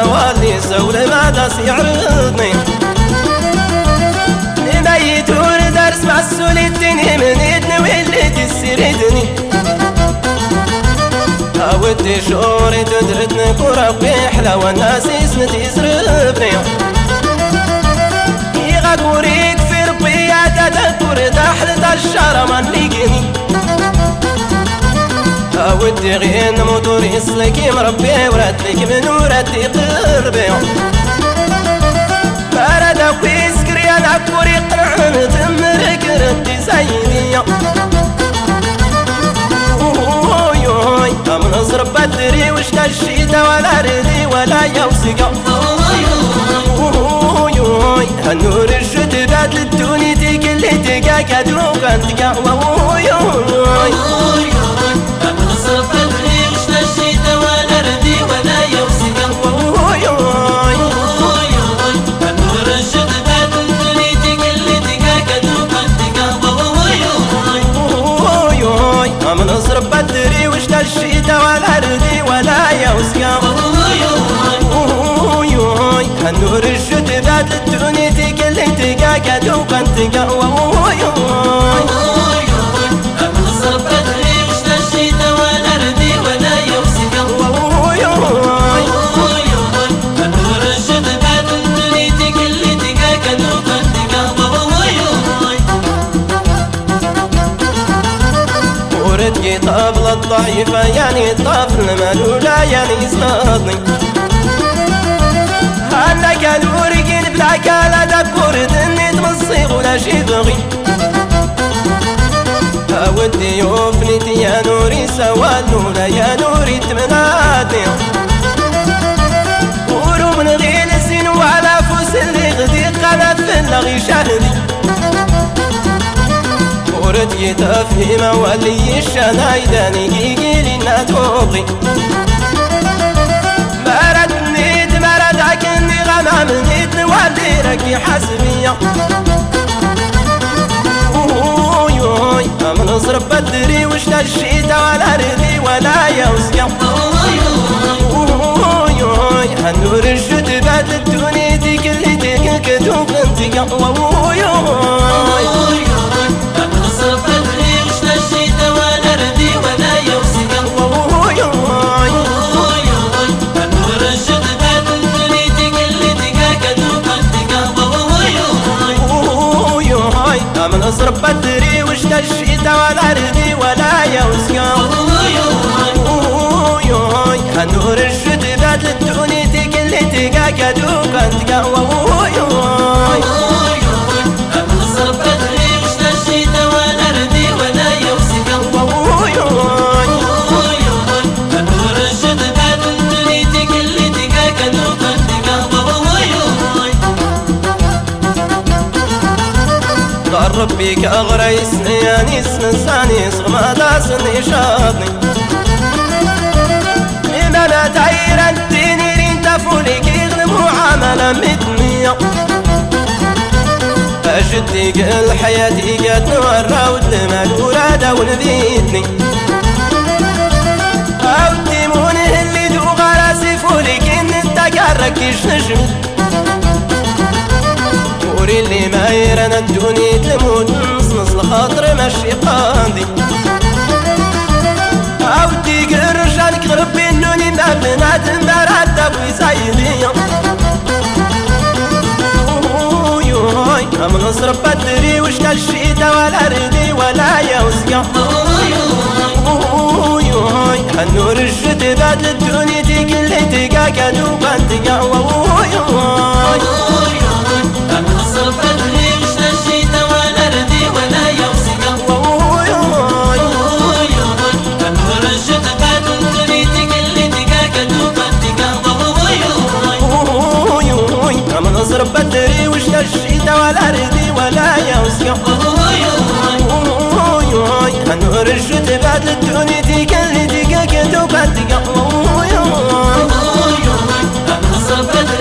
واللي سول ما داس يعرضني نبيتور درس مسؤول الدنيا من إذن واللي تسردني ودي شعوري تدردني وربي حلا والناس اسمت يسربني يغاكوريك في ربي يا تذكر تحت الشارع ما نلاقيني ودي غين موتور يسلك مربي وردك من وردي قربي فردا ويسكر يا نكوري قرعن تمرك ردي زيني من أصرب بدري وش الشيطة ولا ردي ولا يوسقا هالنور الشد بعد للدوني تكل تقا كدوك انتقا من أصرب بدري وش الشيطة ولا ردي ولا يوسقا هالنور الشد بعد للدوني تكل تقا كدوك انتقا من أصرب بدري وش الشيطة ولا ردي ولا يوسقا هالنور الشد بعد للدوني تكل تقا كدوك انتقا من أصرب بدري وش الشيطة ولا ردي ولا يوسقا هالنور الشد بعد للدوني تكل تقا كدوك انتقا وردي طابلة الضعيفة يعني الطفل ملولة يعني صادني هلا كانوا رجل بلا كالا دكور دني تمصيغ ولا شي بغي ودي يوفني يا نوري سوالولا يا نوري تمناتني ورو من غير سين وعلى فوس اللي غدي قنات في اللغي شهدي ردي تفهم ولي الشنايداني يجيلي ناتوقي مردني تمردك اني غمامني تولي ركي حسبية من اصرب بدري وش الشيطة ولا ردي ولا يوسقا هالنور الشد بعد الدنيا تكل كدوك انتقا من أصرب بدري وش الشيطة ولا ردي ولا يوسقا هالنور الشد بعد للدوني تكل تقا كدوك انتقا من أصرب بدري وش الشيطة ولا ردي ولا يوسقا هالنور الشد بعد للدوني تكل تقا كدوك انتقا من أصرب بدري وش الشيطة ولا ردي ولا يوسقا هالنور الشد بعد للدوني تكل تقا كدوك انتقا دار ربك أغرى يسنياني سنساني صغما داسني شاطني لما تعير الديني رين تفولك يغنمو عملا مدنية أشدك الحياة قد نورا ودلما الورادة ونبيتني أو الديمونه اللي دو غراسي فولك إن انتكرك يشنجم وري اللي ما يرانا الدوني تموت نص الخاطر ماشي قاضي أو ديك الرجال كغرب النوني ما بنادم براد أبوي زايدي من أصرب بدري وش الشيطة ولا ردي ولا يوسقا هالنور الشد بعد للدوني تكل تقا كدوك انتقا من أصرب بدري وش الشيطة ولا ردي ولا يوسقا هالنور الشد بعد للدوني تكل تقا كدوك انتقا من أصرب بدري وش الشيطة ولا ردي ولا يوسقا هالنور الشد بعد للدوني تكل تقا كدوك انتقا من أصرب بدري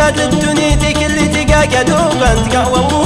قاد الدنيا كل تقا كدوب انت